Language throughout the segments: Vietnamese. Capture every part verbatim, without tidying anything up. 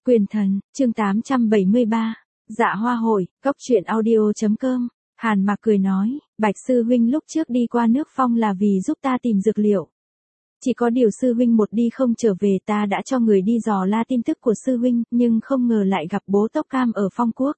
Quyền thần, chương tám trăm bảy mươi ba. Dạ hoa hội, cốc truyện audio.com. Hàn Mạc cười nói, Bạch sư huynh lúc trước đi qua nước Phong là vì giúp ta tìm dược liệu. Chỉ có điều sư huynh một đi không trở về, ta đã cho người đi dò la tin tức của sư huynh, nhưng không ngờ lại gặp bố Tốc Cam ở Phong Quốc.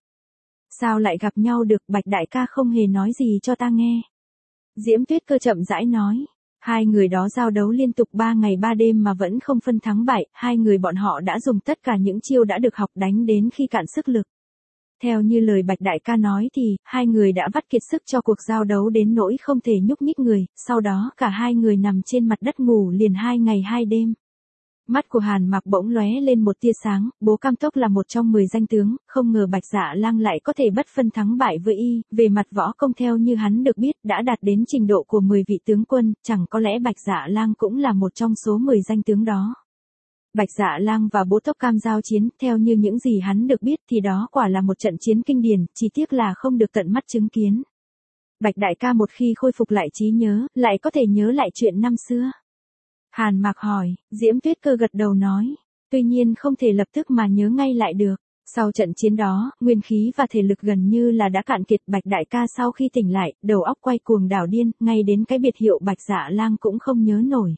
Sao lại gặp nhau được? Bạch đại ca không hề nói gì cho ta nghe. Diễm Tuyết Cơ chậm rãi nói. Hai người đó giao đấu liên tục ba ngày ba đêm mà vẫn không phân thắng bại, hai người bọn họ đã dùng tất cả những chiêu đã được học đánh đến khi cạn sức lực. Theo như lời Bạch đại ca nói thì, hai người đã vắt kiệt sức cho cuộc giao đấu đến nỗi không thể nhúc nhích người, sau đó cả hai người nằm trên mặt đất ngủ liền hai ngày hai đêm. Mắt của Hàn Mạc bỗng lóe lên một tia sáng, bố Cam Tốc là một trong mười danh tướng, không ngờ Bạch Dạ Lang lại có thể bất phân thắng bại với y, về mặt võ công theo như hắn được biết đã đạt đến trình độ của mười vị tướng quân, chẳng có lẽ Bạch Dạ Lang cũng là một trong số mười danh tướng đó. Bạch Dạ Lang và bố Tốc Cam giao chiến, theo như những gì hắn được biết thì đó quả là một trận chiến kinh điển, chỉ tiếc là không được tận mắt chứng kiến. Bạch đại ca một khi khôi phục lại trí nhớ, lại có thể nhớ lại chuyện năm xưa. Hàn Mạc hỏi, Diễm Tuyết Cơ gật đầu nói, tuy nhiên không thể lập tức mà nhớ ngay lại được. Sau trận chiến đó, nguyên khí và thể lực gần như là đã cạn kiệt. Bạch đại ca sau khi tỉnh lại, đầu óc quay cuồng đảo điên, ngay đến cái biệt hiệu Bạch Dạ Lang cũng không nhớ nổi.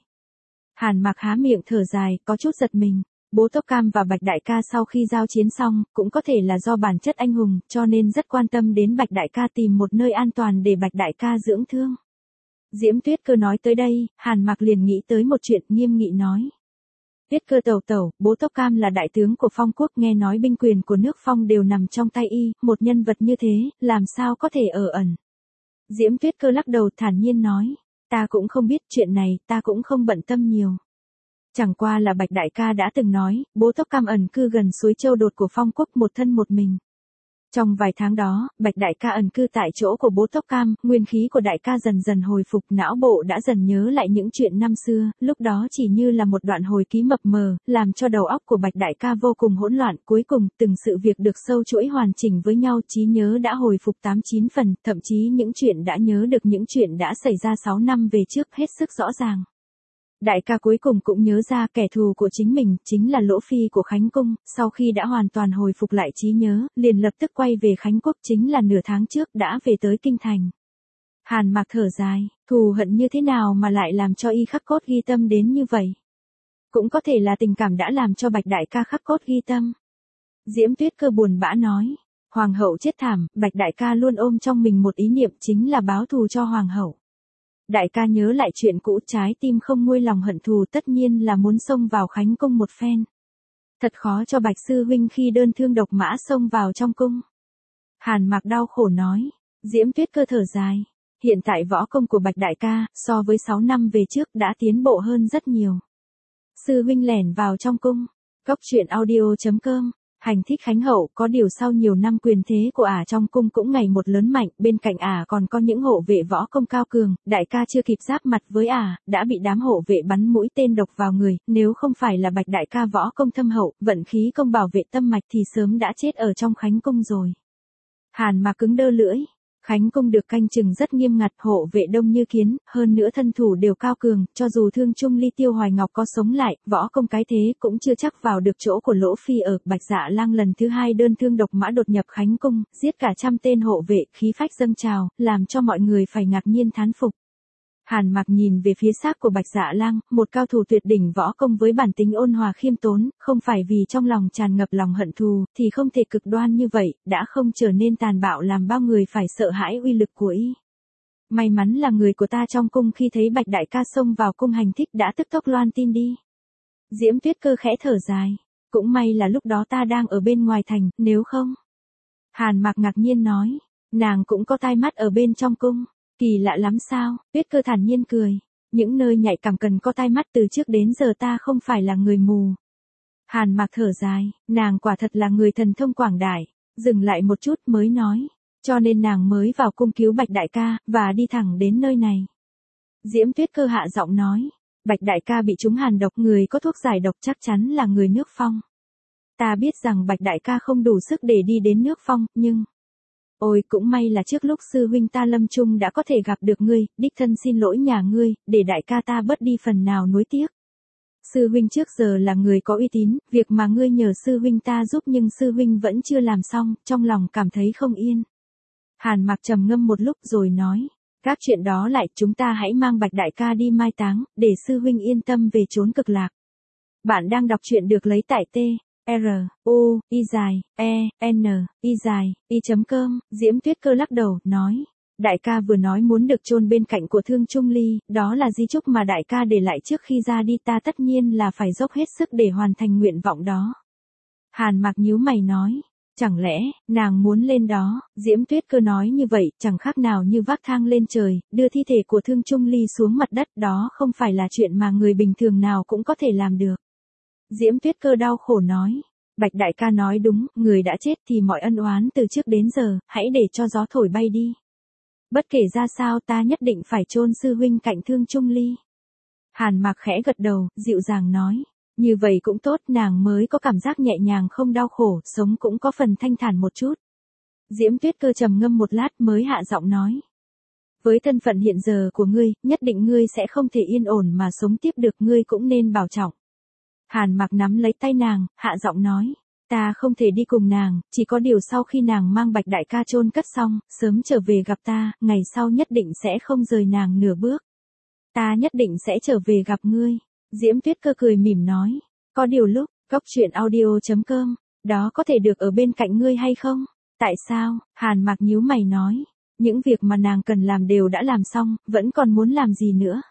Hàn Mạc há miệng thở dài, có chút giật mình. Bố Tốc Cam và Bạch đại ca sau khi giao chiến xong, cũng có thể là do bản chất anh hùng, cho nên rất quan tâm đến Bạch đại ca tìm một nơi an toàn để Bạch đại ca dưỡng thương. Diễm Tuyết Cơ nói tới đây, Hàn Mạc liền nghĩ tới một chuyện, nghiêm nghị nói. Tuyết Cơ tẩu tẩu, bố Tốc Cam là đại tướng của Phong Quốc, nghe nói binh quyền của nước Phong đều nằm trong tay y, một nhân vật như thế, làm sao có thể ở ẩn. Diễm Tuyết Cơ lắc đầu thản nhiên nói, ta cũng không biết chuyện này, ta cũng không bận tâm nhiều. Chẳng qua là Bạch đại ca đã từng nói, bố Tốc Cam ẩn cư gần suối Châu Đột của Phong Quốc một thân một mình. Trong vài tháng đó, Bạch đại ca ẩn cư tại chỗ của bố Tốc Cam, nguyên khí của đại ca dần dần hồi phục, não bộ đã dần nhớ lại những chuyện năm xưa, lúc đó chỉ như là một đoạn hồi ký mập mờ, làm cho đầu óc của Bạch đại ca vô cùng hỗn loạn, cuối cùng từng sự việc được sâu chuỗi hoàn chỉnh với nhau, trí nhớ đã hồi phục tám chín phần, thậm chí những chuyện đã nhớ được những chuyện đã xảy ra sáu năm về trước hết sức rõ ràng. Đại ca cuối cùng cũng nhớ ra kẻ thù của chính mình, chính là Lỗ Phi của Khánh Cung, sau khi đã hoàn toàn hồi phục lại trí nhớ, liền lập tức quay về Khánh Quốc, chính là nửa tháng trước đã về tới Kinh Thành. Hàn Mạc thở dài, thù hận như thế nào mà lại làm cho y khắc cốt ghi tâm đến như vậy? Cũng có thể là tình cảm đã làm cho Bạch đại ca khắc cốt ghi tâm. Diễm Tuyết Cơ buồn bã nói, Hoàng hậu chết thảm, Bạch đại ca luôn ôm trong mình một ý niệm, chính là báo thù cho Hoàng hậu. Đại ca nhớ lại chuyện cũ, trái tim không nguôi lòng hận thù, tất nhiên là muốn xông vào Khánh Cung một phen. Thật khó cho Bạch sư huynh khi đơn thương độc mã xông vào trong cung. Hàn Mạc đau khổ nói. Diễm Tuyết Cơ thở dài. Hiện tại võ công của Bạch đại ca, so với sáu năm về trước đã tiến bộ hơn rất nhiều. Sư huynh lẻn vào trong cung. Cốc truyện audio.com. Hành thích Khánh hậu, có điều sau nhiều năm quyền thế của ả trong cung cũng ngày một lớn mạnh, bên cạnh ả còn có những hộ vệ võ công cao cường, đại ca chưa kịp giáp mặt với ả, đã bị đám hộ vệ bắn mũi tên độc vào người, nếu không phải là Bạch đại ca võ công thâm hậu, vận khí công bảo vệ tâm mạch thì sớm đã chết ở trong Khánh Cung rồi. Hàn Mạc cứng đơ lưỡi. Khánh Cung được canh chừng rất nghiêm ngặt, hộ vệ đông như kiến, hơn nữa thân thủ đều cao cường, cho dù Thương Trung Ly Tiêu Hoài Ngọc có sống lại, võ công cái thế cũng chưa chắc vào được chỗ của Lỗ Phi ở. Bạch Dạ Lang lần thứ hai đơn thương độc mã đột nhập Khánh Cung, giết cả trăm tên hộ vệ, khí phách dâng trào, làm cho mọi người phải ngạc nhiên thán phục. Hàn Mạc nhìn về phía xác của Bạch Dạ Lang, một cao thủ tuyệt đỉnh võ công với bản tính ôn hòa khiêm tốn, không phải vì trong lòng tràn ngập lòng hận thù, thì không thể cực đoan như vậy, đã không trở nên tàn bạo làm bao người phải sợ hãi uy lực của y. May mắn là người của ta trong cung khi thấy Bạch đại ca xông vào cung hành thích đã tức tốc loan tin đi. Diễm Tuyết Cơ khẽ thở dài. Cũng may là lúc đó ta đang ở bên ngoài thành, nếu không. Hàn Mạc ngạc nhiên nói, nàng cũng có tai mắt ở bên trong cung. Kỳ lạ lắm sao? Tuyết Cơ thản nhiên cười. Những nơi nhạy cảm cần có tai mắt, từ trước đến giờ ta không phải là người mù. Hàn Mạc thở dài, nàng quả thật là người thần thông quảng đại. Dừng lại một chút mới nói. Cho nên nàng mới vào cung cứu Bạch đại ca, và đi thẳng đến nơi này. Diễm Tuyết Cơ hạ giọng nói. Bạch đại ca bị trúng hàn độc, người có thuốc giải độc chắc chắn là người nước Phong. Ta biết rằng Bạch đại ca không đủ sức để đi đến nước Phong, nhưng... Ôi cũng may là trước lúc sư huynh ta lâm chung đã có thể gặp được ngươi, đích thân xin lỗi nhà ngươi, để đại ca ta bớt đi phần nào nuối tiếc. Sư huynh trước giờ là người có uy tín, việc mà ngươi nhờ sư huynh ta giúp nhưng sư huynh vẫn chưa làm xong, trong lòng cảm thấy không yên. Hàn Mặc trầm ngâm một lúc rồi nói, các chuyện đó lại, chúng ta hãy mang Bạch đại ca đi mai táng, để sư huynh yên tâm về chốn cực lạc. Bạn đang đọc truyện được lấy tại T, R, U, I dài, E, N, I dài, I chấm cơm, Diễm Tuyết Cơ lắc đầu, nói. Đại ca vừa nói muốn được chôn bên cạnh của Thương Trung Ly, đó là di chúc mà đại ca để lại trước khi ra đi, ta tất nhiên là phải dốc hết sức để hoàn thành nguyện vọng đó. Hàn Mặc nhíu mày nói, chẳng lẽ, nàng muốn lên đó, Diễm Tuyết Cơ nói như vậy, chẳng khác nào như vác thang lên trời, đưa thi thể của Thương Trung Ly xuống mặt đất, đó không phải là chuyện mà người bình thường nào cũng có thể làm được. Diễm Tuyết Cơ đau khổ nói, Bạch đại ca nói đúng, người đã chết thì mọi ân oán từ trước đến giờ, hãy để cho gió thổi bay đi. Bất kể ra sao ta nhất định phải chôn sư huynh cạnh Thương Trung Ly. Hàn Mặc khẽ gật đầu, dịu dàng nói, như vậy cũng tốt, nàng mới có cảm giác nhẹ nhàng không đau khổ, sống cũng có phần thanh thản một chút. Diễm Tuyết Cơ trầm ngâm một lát mới hạ giọng nói, với thân phận hiện giờ của ngươi, nhất định ngươi sẽ không thể yên ổn mà sống tiếp được, ngươi cũng nên bảo trọng. Hàn Mặc nắm lấy tay nàng, hạ giọng nói, ta không thể đi cùng nàng, chỉ có điều sau khi nàng mang Bạch đại ca chôn cất xong, sớm trở về gặp ta, ngày sau nhất định sẽ không rời nàng nửa bước. Ta nhất định sẽ trở về gặp ngươi. Diễm Tuyết Cơ cười mỉm nói, có điều lúc, góc truyện audio chấm com, đó có thể được ở bên cạnh ngươi hay không? Tại sao? Hàn Mặc nhíu mày nói, những việc mà nàng cần làm đều đã làm xong, vẫn còn muốn làm gì nữa?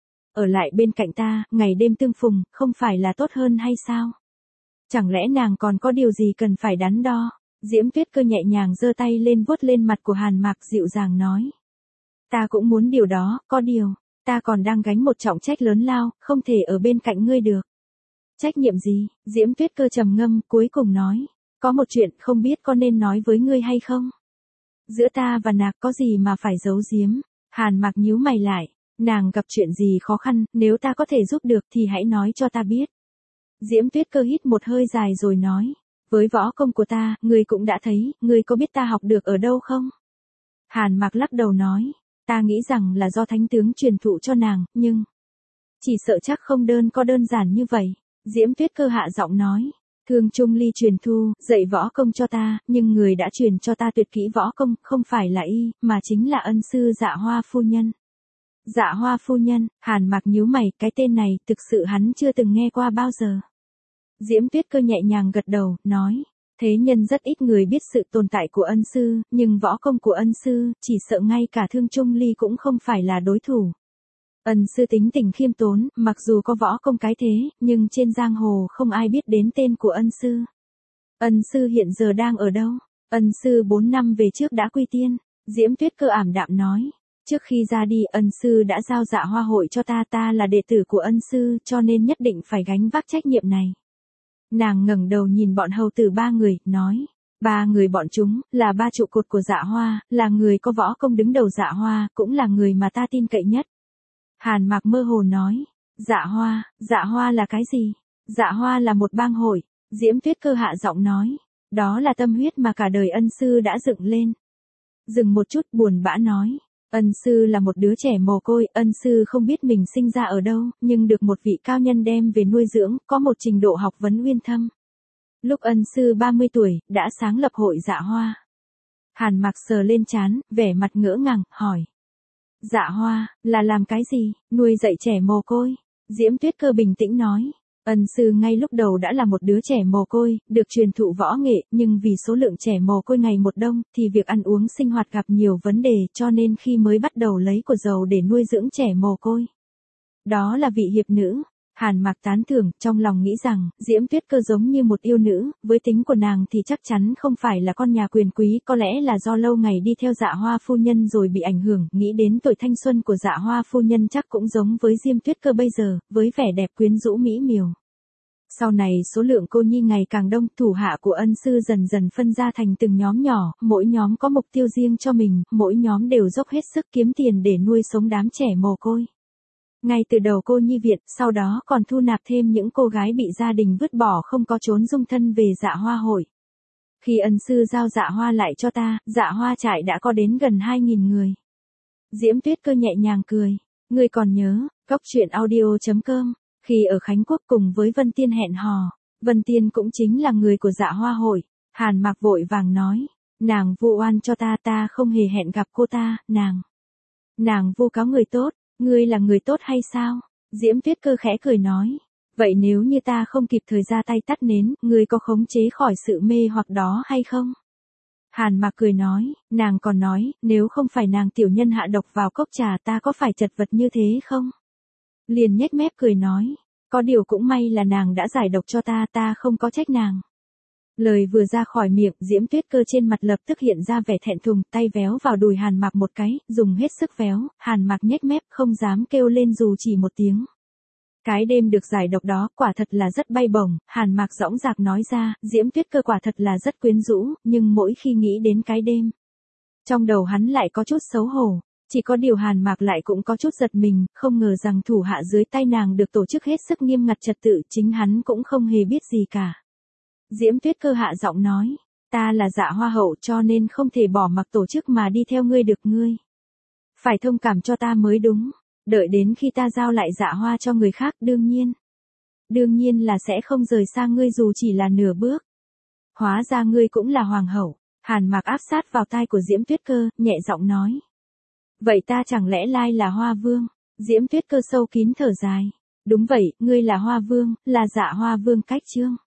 Ở lại bên cạnh ta, ngày đêm tương phùng, không phải là tốt hơn hay sao? Chẳng lẽ nàng còn có điều gì cần phải đắn đo? Diễm Tuyết Cơ nhẹ nhàng giơ tay lên vuốt lên mặt của Hàn Mặc, dịu dàng nói. Ta cũng muốn điều đó, có điều, ta còn đang gánh một trọng trách lớn lao, không thể ở bên cạnh ngươi được. Trách nhiệm gì? Diễm Tuyết Cơ trầm ngâm, cuối cùng nói. Có một chuyện không biết có nên nói với ngươi hay không? Giữa ta và nàng có gì mà phải giấu giếm? Hàn Mặc nhíu mày lại. Nàng gặp chuyện gì khó khăn, nếu ta có thể giúp được thì hãy nói cho ta biết. Diễm Tuyết Cơ hít một hơi dài rồi nói, với võ công của ta, ngươi cũng đã thấy, ngươi có biết ta học được ở đâu không? Hàn Mặc lắc đầu nói, ta nghĩ rằng là do thánh tướng truyền thụ cho nàng, nhưng chỉ sợ chắc không đơn có đơn giản như vậy. Diễm Tuyết Cơ hạ giọng nói, Thương Trung Ly truyền thu, dạy võ công cho ta, nhưng người đã truyền cho ta tuyệt kỹ võ công, không phải là y, mà chính là ân sư Dạ Hoa phu nhân. Dạ Hoa phu nhân, Hàn Mặc nhíu mày, cái tên này, thực sự hắn chưa từng nghe qua bao giờ. Diễm Tuyết Cơ nhẹ nhàng gật đầu, nói, thế nhân rất ít người biết sự tồn tại của ân sư, nhưng võ công của ân sư, chỉ sợ ngay cả Thương Trung Ly cũng không phải là đối thủ. Ân sư tính tình khiêm tốn, mặc dù có võ công cái thế, nhưng trên giang hồ không ai biết đến tên của ân sư. Ân sư hiện giờ đang ở đâu? Ân sư bốn năm về trước đã quy tiên. Diễm Tuyết Cơ ảm đạm nói. Trước khi ra đi, ân sư đã giao Dạ Hoa hội cho ta, ta là đệ tử của ân sư, cho nên nhất định phải gánh vác trách nhiệm này. Nàng ngẩng đầu nhìn bọn hầu tử ba người, nói, ba người bọn chúng, là ba trụ cột của Dạ Hoa, là người có võ công đứng đầu Dạ Hoa, cũng là người mà ta tin cậy nhất. Hàn Mặc mơ hồ nói, Dạ Hoa, Dạ Hoa là cái gì? Dạ Hoa là một bang hội. Diễm Tuyết Cơ hạ giọng nói, đó là tâm huyết mà cả đời ân sư đã dựng lên. Dừng một chút, buồn bã nói. Ân sư là một đứa trẻ mồ côi, ân sư không biết mình sinh ra ở đâu, nhưng được một vị cao nhân đem về nuôi dưỡng, có một trình độ học vấn uyên thâm. Lúc ân sư ba mươi tuổi, đã sáng lập hội Dạ Hoa. Hàn Mặc sờ lên trán, vẻ mặt ngỡ ngàng, hỏi. Dạ Hoa, là làm cái gì, nuôi dạy trẻ mồ côi? Diễm Tuyết Cơ bình tĩnh nói. Ân sư ngay lúc đầu đã là một đứa trẻ mồ côi, được truyền thụ võ nghệ, nhưng vì số lượng trẻ mồ côi ngày một đông, thì việc ăn uống sinh hoạt gặp nhiều vấn đề, cho nên khi mới bắt đầu lấy của giàu để nuôi dưỡng trẻ mồ côi. Đó là vị hiệp nữ. Hàn Mặc tán thưởng, trong lòng nghĩ rằng, Diễm Tuyết Cơ giống như một yêu nữ, với tính của nàng thì chắc chắn không phải là con nhà quyền quý, có lẽ là do lâu ngày đi theo Dạ Hoa phu nhân rồi bị ảnh hưởng, nghĩ đến tuổi thanh xuân của Dạ Hoa phu nhân chắc cũng giống với Diễm Tuyết Cơ bây giờ, với vẻ đẹp quyến rũ mỹ miều. Sau này số lượng cô nhi ngày càng đông, thủ hạ của ân sư dần dần phân ra thành từng nhóm nhỏ, mỗi nhóm có mục tiêu riêng cho mình, mỗi nhóm đều dốc hết sức kiếm tiền để nuôi sống đám trẻ mồ côi. Ngay từ đầu cô nhi viện, sau đó còn thu nạp thêm những cô gái bị gia đình vứt bỏ không có trốn dung thân về Dạ Hoa hội. Khi ân sư giao Dạ Hoa lại cho ta, Dạ Hoa trại đã có đến gần hai nghìn người. Diễm Tuyết Cơ nhẹ nhàng cười. Ngươi còn nhớ, góc truyện audio chấm com. Khi ở Khánh Quốc cùng với Vân Tiên hẹn hò, Vân Tiên cũng chính là người của Dạ Hoa hội. Hàn Mạc vội vàng nói, nàng vu oan cho ta, ta không hề hẹn gặp cô ta, nàng. Nàng vu cáo người tốt, ngươi là người tốt hay sao? Diễm Tuyết Cơ khẽ cười nói, vậy nếu như ta không kịp thời ra tay tắt nến, ngươi có khống chế khỏi sự mê hoặc đó hay không? Hàn Mạc cười nói, nàng còn nói, nếu không phải nàng tiểu nhân hạ độc vào cốc trà ta có phải chật vật như thế không? Liền nhếch mép cười nói, có điều cũng may là nàng đã giải độc cho ta, ta không có trách nàng. Lời vừa ra khỏi miệng, Diễm Tuyết Cơ trên mặt lập tức hiện ra vẻ thẹn thùng, tay véo vào đùi Hàn Mạc một cái, dùng hết sức véo. Hàn Mạc nhếch mép không dám kêu lên dù chỉ một tiếng. Cái đêm được giải độc đó quả thật là rất bay bổng. Hàn Mạc dõng dạc nói ra, Diễm Tuyết Cơ quả thật là rất quyến rũ, nhưng mỗi khi nghĩ đến cái đêm, trong đầu hắn lại có chút xấu hổ. Chỉ có điều Hàn Mạc lại cũng có chút giật mình, không ngờ rằng thủ hạ dưới tay nàng được tổ chức hết sức nghiêm ngặt trật tự, chính hắn cũng không hề biết gì cả. Diễm Tuyết Cơ hạ giọng nói, ta là Dạ Hoa hậu cho nên không thể bỏ mặc tổ chức mà đi theo ngươi được, ngươi phải thông cảm cho ta mới đúng. Đợi đến khi ta giao lại Dạ Hoa cho người khác, đương nhiên, đương nhiên là sẽ không rời xa ngươi dù chỉ là nửa bước. Hóa ra ngươi cũng là hoàng hậu. Hàn Mạc áp sát vào tai của Diễm Tuyết Cơ, nhẹ giọng nói, vậy ta chẳng lẽ lai là Hoa Vương? Diễm Tuyết Cơ sâu kín thở dài, đúng vậy, ngươi là Hoa Vương, là Dạ Hoa Vương Cách Trương.